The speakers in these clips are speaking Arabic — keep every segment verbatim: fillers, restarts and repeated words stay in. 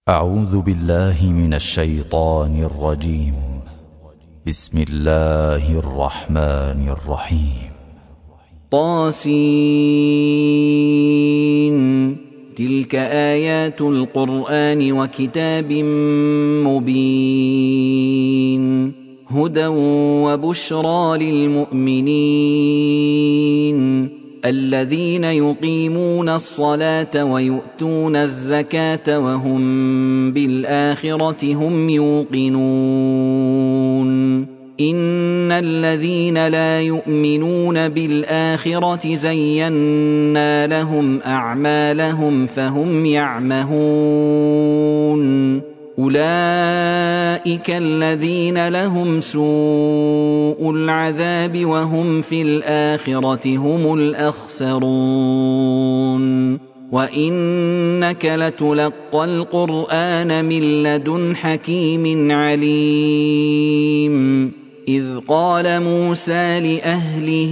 أعوذ بالله من الشيطان الرجيم. بسم الله الرحمن الرحيم. طاسين تلك آيات القرآن وكتاب مبين هدى وبشرى للمؤمنين الذين يقيمون الصلاة ويؤتون الزكاة وهم بالآخرة هم يوقنون إن الذين لا يؤمنون بالآخرة زينا لهم أعمالهم فهم يعمهون أولئك الذين لهم سوء العذاب وهم في الآخرة هم الأخسرون وإنك لتلقى القرآن من لدن حكيم عليم إذ قال موسى لأهله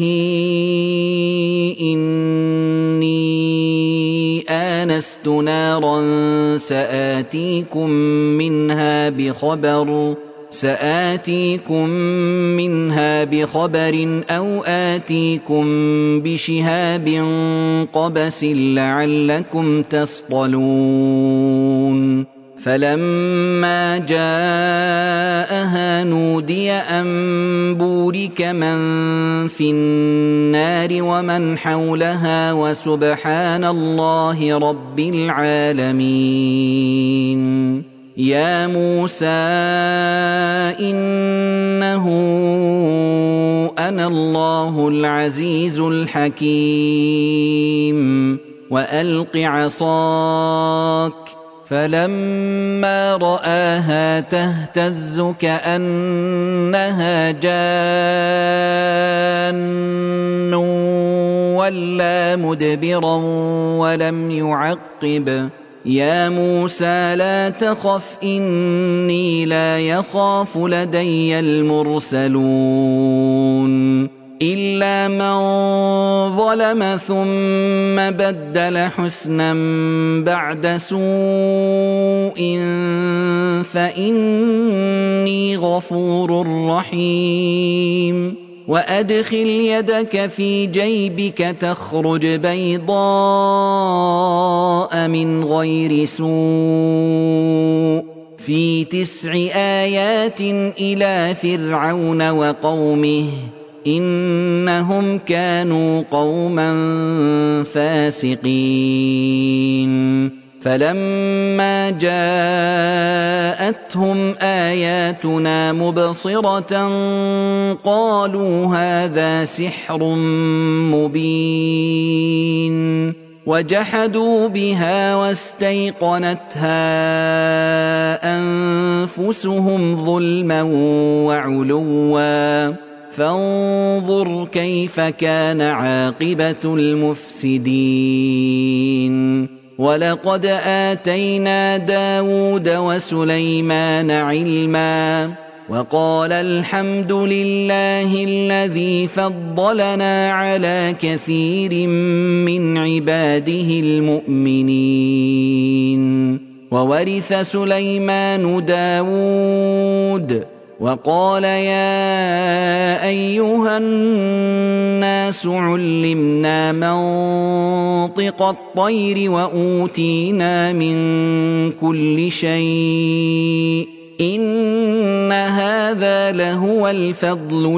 إني آنست نارا سآتيكم منها بخبر سآتيكم منها بخبر أو آتيكم بشهاب قبس لعلكم تصطلون فلما جاءها نودي أن بورك من في النار ومن حولها وسبحان الله رب العالمين يا موسى إنه أنا الله العزيز الحكيم وألق عصاك فلما رآها تهتز كأنها جان ولا مدبرا ولم يعقب يا موسى لا تخف إني لا يخاف لدي المرسلون إلا من ظلم ثم بدل حسنا بعد سوء فإني غفور رحيم وأدخل يدك في جيبك تخرج بيضاء من غير سوء في تسع آيات إلى فرعون وقومه إنهم كانوا قوما فاسقين فلما جاءتهم آياتنا مبصرة قالوا هذا سحر مبين وجحدوا بها واستيقنتها أنفسهم ظلما وعلوا فانظر كيف كان عاقبة المفسدين ولقد آتينا داود وسليمان علما وقال الحمد لله الذي فضلنا على كثير من عباده المؤمنين وورث سليمان داود وقال يا أيها الناس علمنا منطق الطير وأوتينا من كل شيء إن هذا لهو الفضل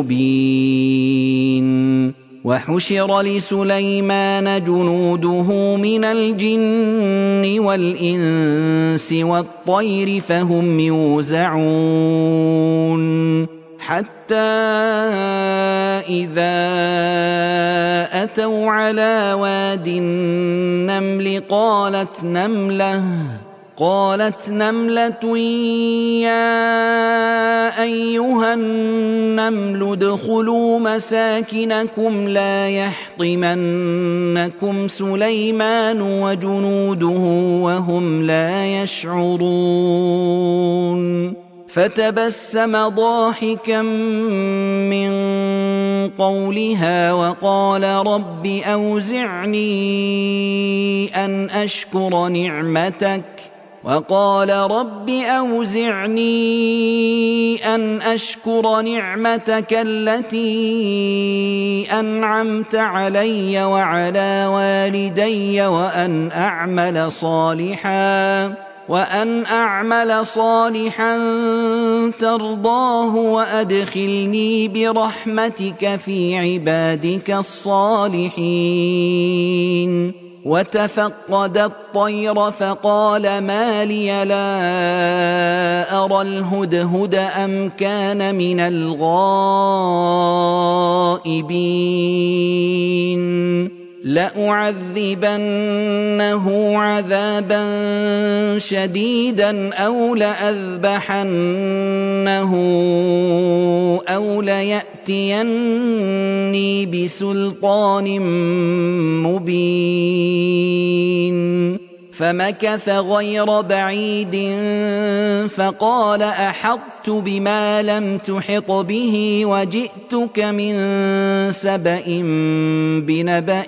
المبين وحشر لسليمان جنوده من الجن والإنس والطير فهم يوزعون حتى إذا أتوا على واد النمل قالت نملة قالت نملة يا أيها النمل ادخلوا مساكنكم لا يحطمنكم سليمان وجنوده وهم لا يشعرون فتبسم ضاحكا من قولها وقال رب أوزعني أن أشكر نعمتك وقال رب أوزعني أن أشكر نعمتك التي أنعمت علي وعلى والدي وأن أعمل صالحا وأن أعمل صالحا ترضاه وأدخلني برحمتك في عبادك الصالحين. وتفقد الطير فقال ما لي لا أرى الهدهد أم كان من الغائبين لأعذبنه عذابا شديدا أو لأذبحنه أو ليأتيني بسلطان مبين. فمكث غير بعيد فقال أحطت بما لم تحط به وجئتك من سبأ بنبأ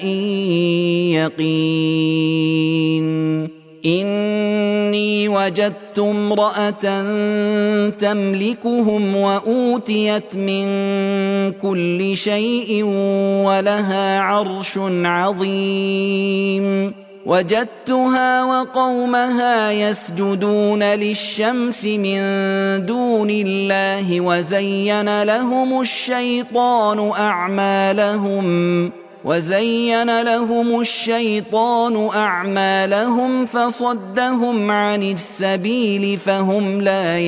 يقين. إني وجدت امرأة تملكهم وأوتيت من كل شيء ولها عرش عظيم. وجدتها وقومها يسجدون للشمس من دون الله وزين لهم الشيطان أعمالهم وزين لهم الشيطان أعمالهم فصدهم عن السبيل فهم لا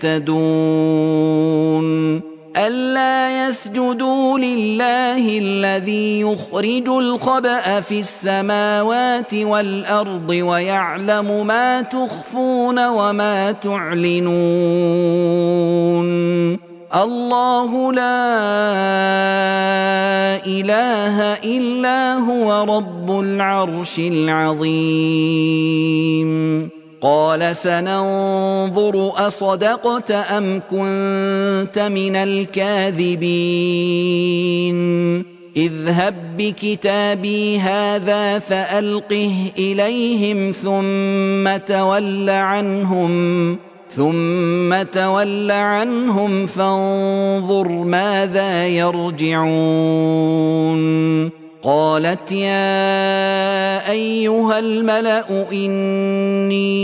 يهتدون. ألا يسجدوا لله الذي يخرج الخبأ في السماوات والأرض ويعلم ما تخفون وما تعلنون. الله لا إله إلا هو رب العرش العظيم. قال سننظر أصدقت أم كنت من الكاذبين. اذهب بكتابي هذا فألقه إليهم ثم تول عنهم ثم تول عنهم فانظر ماذا يرجعون. قالت يا أيها الملأ إني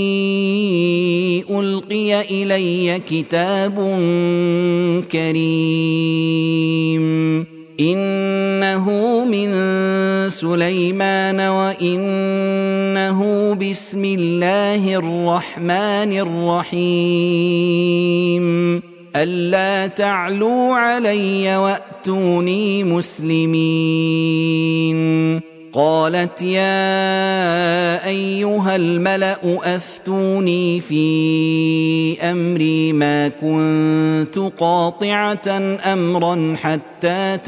ألقي إلي كتاب كريم إنه من سليمان وإنه بسم الله الرحمن الرحيم ألا تعلوا علي وأتوني مسلمين. قالت يا أيها الملأ أفتوني في أمري ما كنت قاطعة أمرا حتى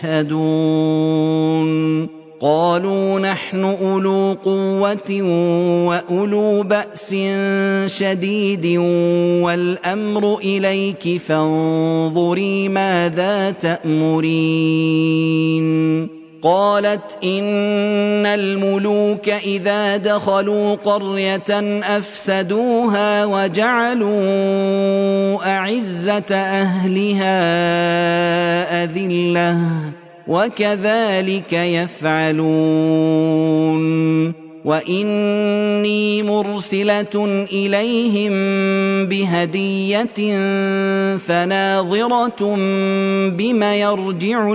تشهدون. قالوا نحن أولو قوة وأولو بأس شديد والأمر إليك فانظري ماذا تأمرين. قالت إن الملوك إذا دخلوا قرية أفسدوها وجعلوا أعزة أهلها أذلة وكذلك يفعلون. وإني مرسلة إليهم بهدية فناظرة بما يرجع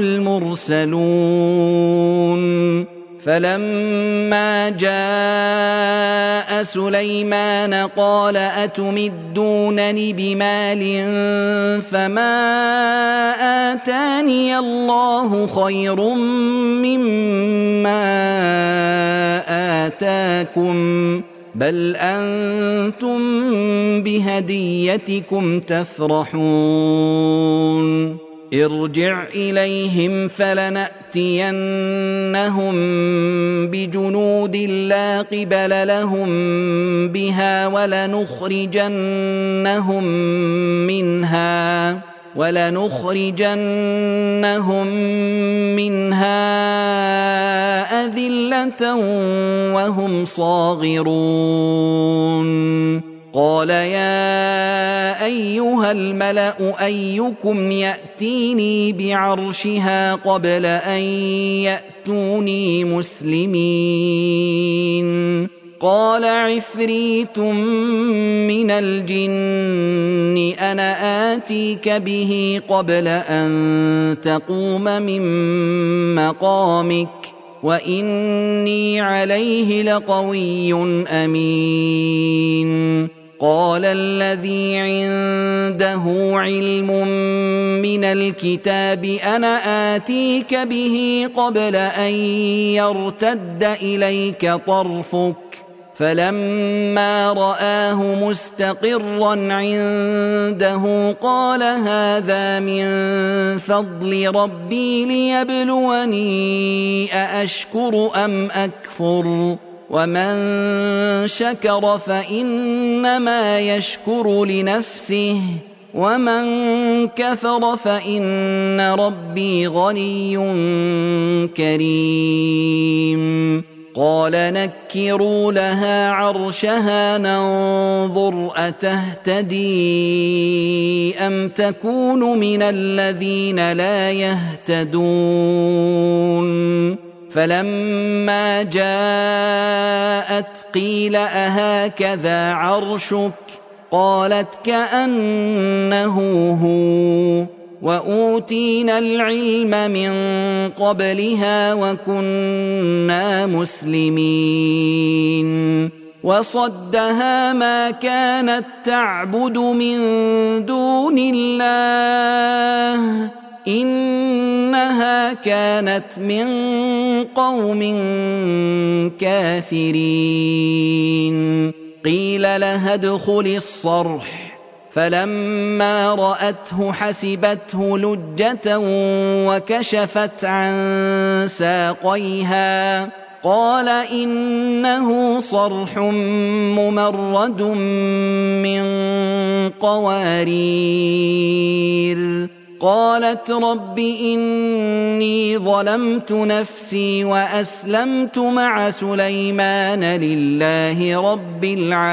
المرسلون. فلما جاء سليمان قال أتمدونني بمال فما آتاني الله خير مما آتاكم بل أنتم بهديتكم تفرحون. ارجع إليهم فلنأتينهم بجنود لا قبل لهم بها ولنخرجنهم منها ولنخرجنهم منها أذلة وهم صاغرون. قال يا أيها الملأ أيكم يأتيني بعرشها قبل أن يأتوني مسلمين قال عفريت من الجن أنا آتيك به قبل أن تقوم من مقامك وإني عليه لقوي أمين قال الذي عنده علم من الكتاب أنا آتيك به قبل أن يرتد إليك طرفك فلما رآه مستقرا عنده قال هذا من فضل ربي ليبلوني أأشكر أم أكفر ومن شكر فإنما يشكر لنفسه ومن كفر فإن ربي غني كريم قال نكروا لها عرشها ننظر أتهتدي أم تكون من الذين لا يهتدون فلما جاءت قيل أهكذا عرشك قالت كأنه هو وأوتينا العلم من قبلها وكنا مسلمين وصدها ما كانت تعبد من دون الله إنها كانت من قوم كافرين قيل لها ادخل الصرح فلما رأته حسبته لجة وكشفت عن ساقيها قال إنه صرح ممرد من قوارير قالت رب إني ظلمت نفسي وأسلمت مع سليمان لله رب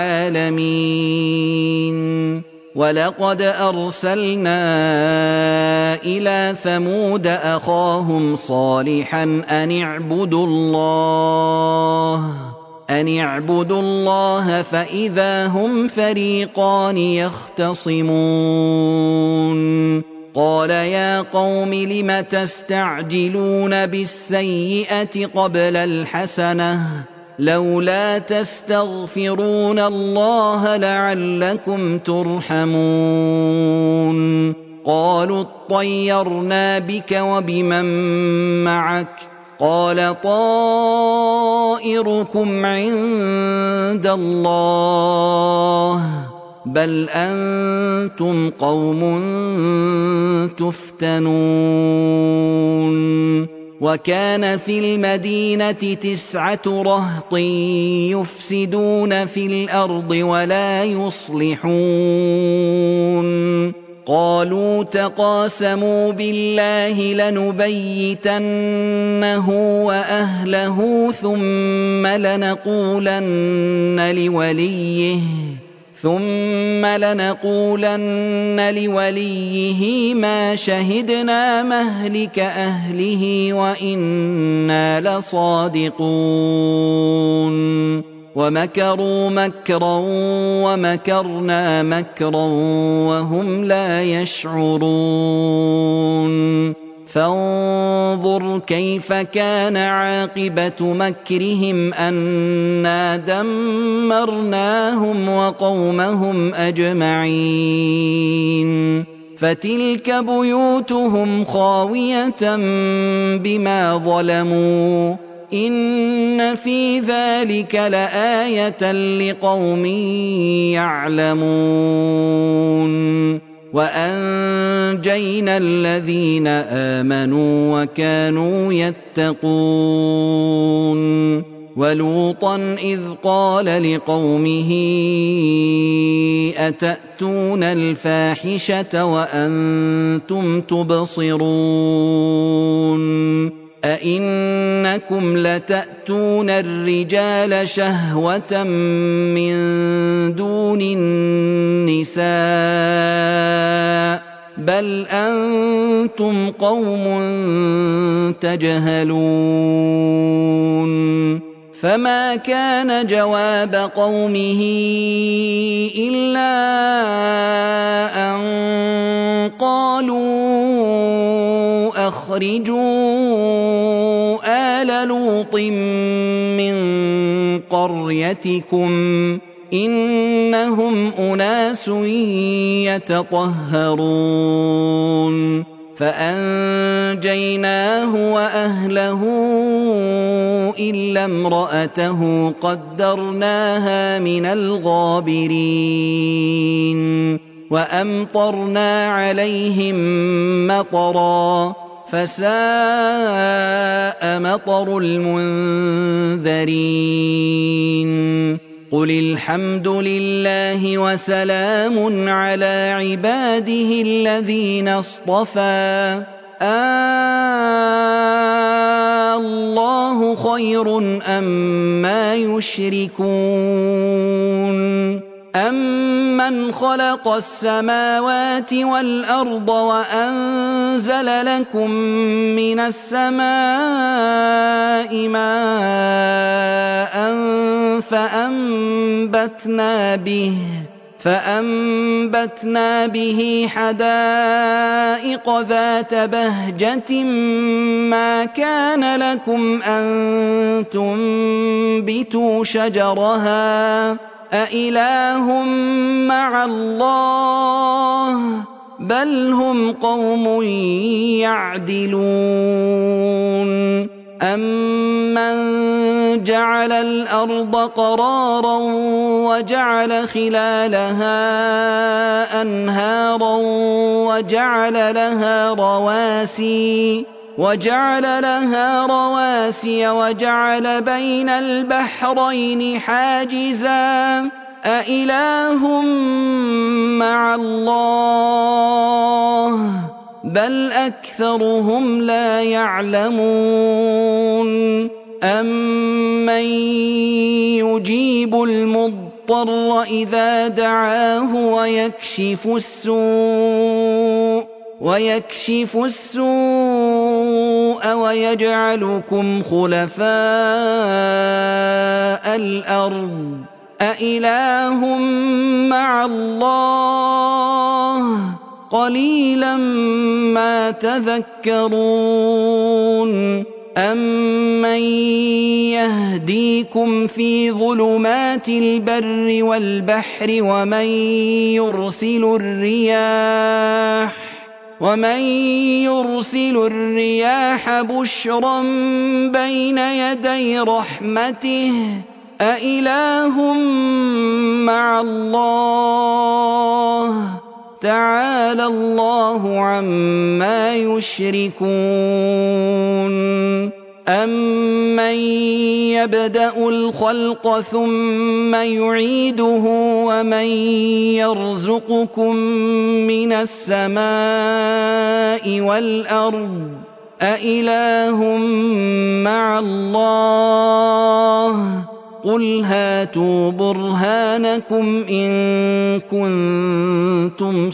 العالمين ولقد أرسلنا إلى ثمود أخاهم صالحا أن اعبدوا الله أن اعبدوا الله فإذا هم فريقان يختصمون قال يا قوم لم تستعجلون بالسيئة قبل الحسنة لولا تستغفرون الله لعلكم ترحمون قالوا اطيرنا بك وبمن معك قال طائركم عند الله بل أنتم قوم تفتنون وكان في المدينة تسعة رهط يفسدون في الأرض ولا يصلحون قالوا تقاسموا بالله لنبيتنه وأهله ثم لنقولن لوليه ثم لنقولن لوليه ما شهدنا مهلك أهله وإنا لصادقون ومكروا مكرا ومكرنا مكرا وهم لا يشعرون فانظر كيف كان عاقبة مكرهم أنا دمرناهم وقومهم أجمعين فتلك بيوتهم خاوية بما ظلموا إن في ذلك لآية لقوم يعلمون وأنجينا الذين آمنوا وكانوا يتقون ولوطا إذ قال لقومه أتأتون الفاحشة وأنتم تبصرون أئنكم لتأتون الرجال شهوة من دون دون النساء بل أنتم قوم تجهلون فما كان جواب قومه إلا أن قالوا أخرجوا آل لوط من قريتكم إنهم أناس يتطهرون فأنجيناه وأهله إلا امرأته قدرناها من الغابرين وأمطرنا عليهم مطرا فساء مطر المنذرين قل الحمد لله وسلام على عباده الذين اصطفى الله خير أما يشركون أمن خلق السماوات والأرض وأنزل لكم من السماء ماء فأنبتنا به فأنبتنا به حدائق ذات بهجة ما كان لكم أن تنبتوا شجرها أإله مع الله بل هم قوم يعدلون أمن جعل الأرض قرارا وجعل خلالها أنهارا وجعل لها رواسي وجعل لها رواسي وجعل بين البحرين حاجزا أإله مع الله بل أكثرهم لا يعلمون أمن يجيب المضطر إذا دعاه ويكشف السوء ويكشف السوء ويجعلكم خلفاء الأرض أإله مع الله قليلا ما تذكرون أمن يهديكم في ظلمات البر والبحر ومن يرسل الرياح ومن يرسل الرياح بشرا بين يدي رحمته أإله مع الله تعالى الله عما يشركون أمن يبدأ الخلق ثم يعيده ومن يرزقكم من السماء والأرض أإله مع الله قل هاتوا برهانكم إن كنتم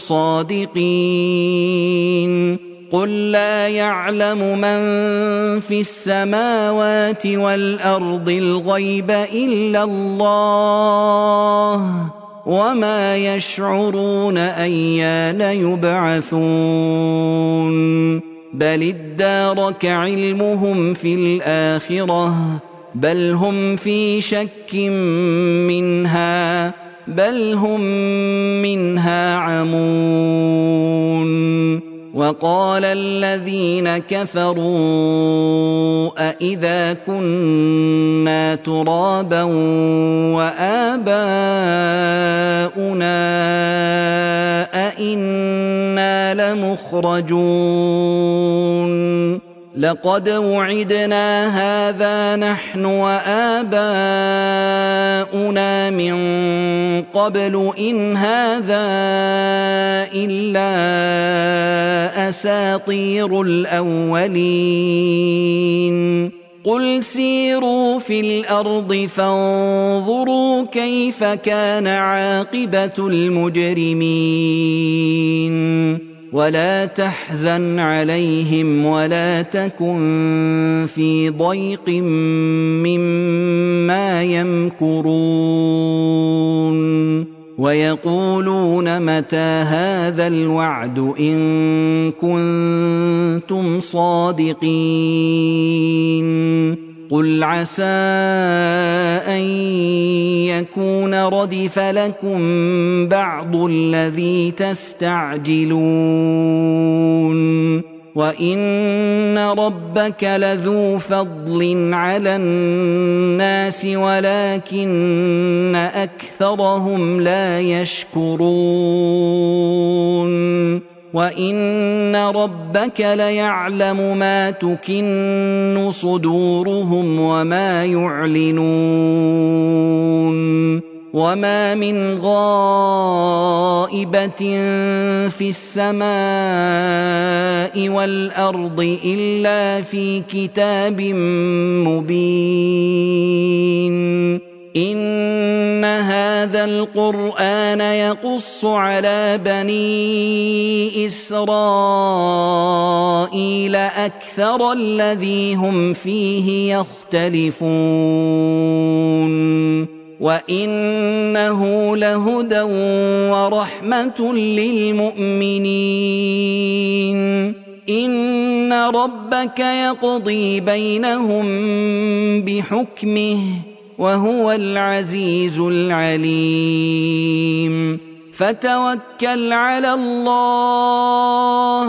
صادقين قل لا يعلم من في السماوات والأرض الغيب إلا الله وما يشعرون أيان يبعثون بل ادارك علمهم في الآخرة بل هم في شك منها بل هم منها عمون وقال الذين كفروا أإذا كنا ترابا وآباؤنا أإنا لمخرجون لقد وعدنا هذا نحن وآباؤنا من قبل إن هذا إلا أساطير الأولين قل سيروا في الأرض فانظروا كيف كان عاقبة المجرمين ولا تحزن عليهم ولا تكن في ضيق مما يمكرون ويقولون متى هذا الوعد إن كنتم صادقين قل عسى أن يكون ردف لكم بعض الذي تستعجلون وإن ربك لذو فضل على الناس ولكن أكثرهم لا يشكرون وإن ربك ليعلم ما تكن صدورهم وما يعلنون وما من غائبة في السماء والأرض إلا في كتاب مبين إن هذا القرآن يقص على بني إسرائيل أكثر الذي هم فيه يختلفون وإنه لهدى ورحمة للمؤمنين إن ربك يقضي بينهم بحكمه وهو العزيز العليم فتوكل على الله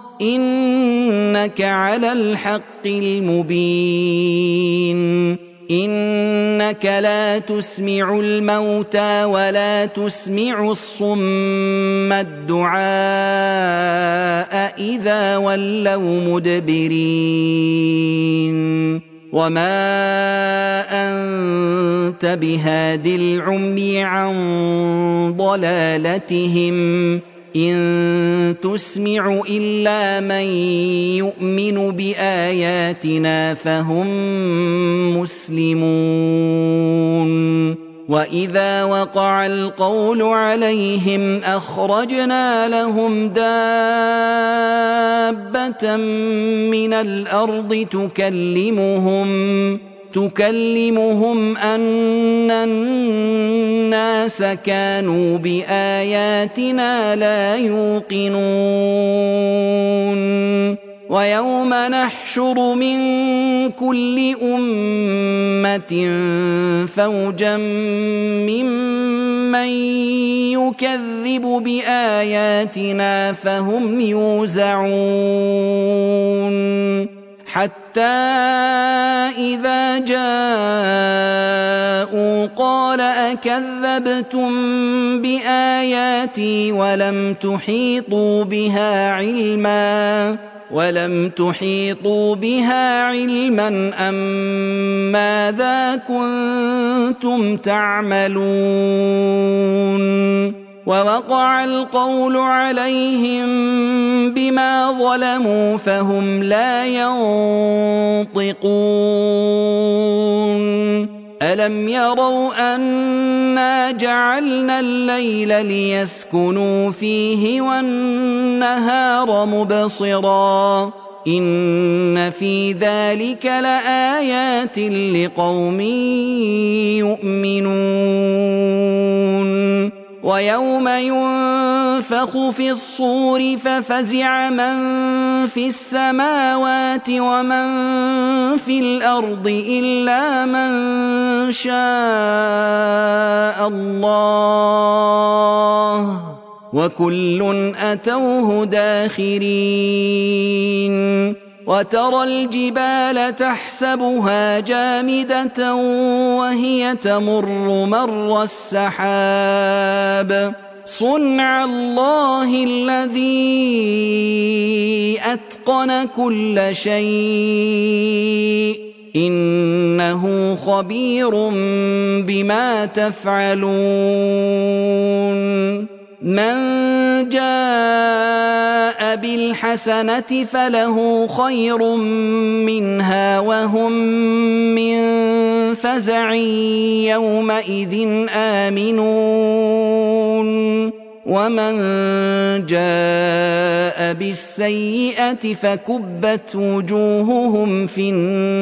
إنك على الحق المبين إنك لا تسمع الموتى ولا تسمع الصم الدعاء إذا ولوا مدبرين وما أنت بهاد العمي عن ضلالتهم إن تسمع إلا من يؤمن بآياتنا فهم مسلمون وإذا وقع القول عليهم أخرجنا لهم دابة من الأرض تكلمهم تكلمهم أن الناس كانوا بآياتنا لا يوقنون ويوم نحشر من كل أمة فوجا ممن يكذب بآياتنا فهم يوزعون حتى إذا جاءوا قال أكذبتم بآياتي ولم تحيطوا بها علما ولم تحيطوا بها علما أم ماذا كنتم تعملون ووقع القول عليهم بما ظلموا فهم لا ينطقون ألم يروا أنا جعلنا الليل ليسكنوا فيه والنهار مبصرا إن في ذلك لآيات لقوم يؤمنون ويوم ينفخ في الصور ففزع من في السماوات ومن في الأرض إلا من شاء الله وكل أتوه داخرين وترى الجبال تحسبها جامدة وهي تمر مر السحاب صنع الله الذي أتقن كل شيء إنه خبير بما تفعلون من جاء بالحسنة فله خير منها وهم من فزع يومئذ آمنون ومن جاء بالسيئة فكبت وجوههم في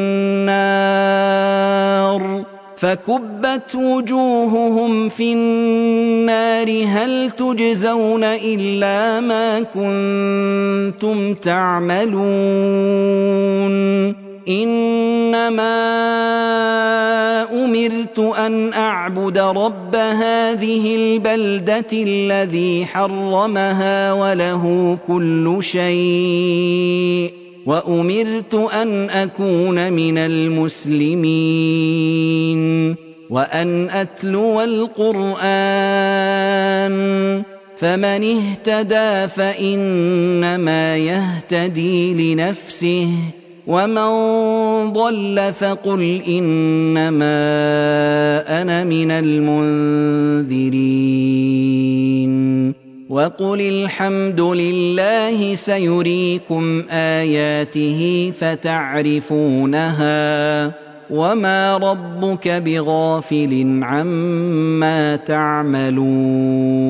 النار فكبت وجوههم في النار هل تجزون إلا ما كنتم تعملون إنما أمرت أن أعبد رب هذه البلدة الذي حرمها وله كل شيء وأمرت أن أكون من المسلمين وأن أتلو القرآن فمن اهتدى فإنما يهتدي لنفسه ومن ضل فقل إنما أنا من المنذرين وقل الحمد لله سيريكم آياته فتعرفونها وما ربك بغافل عما تعملون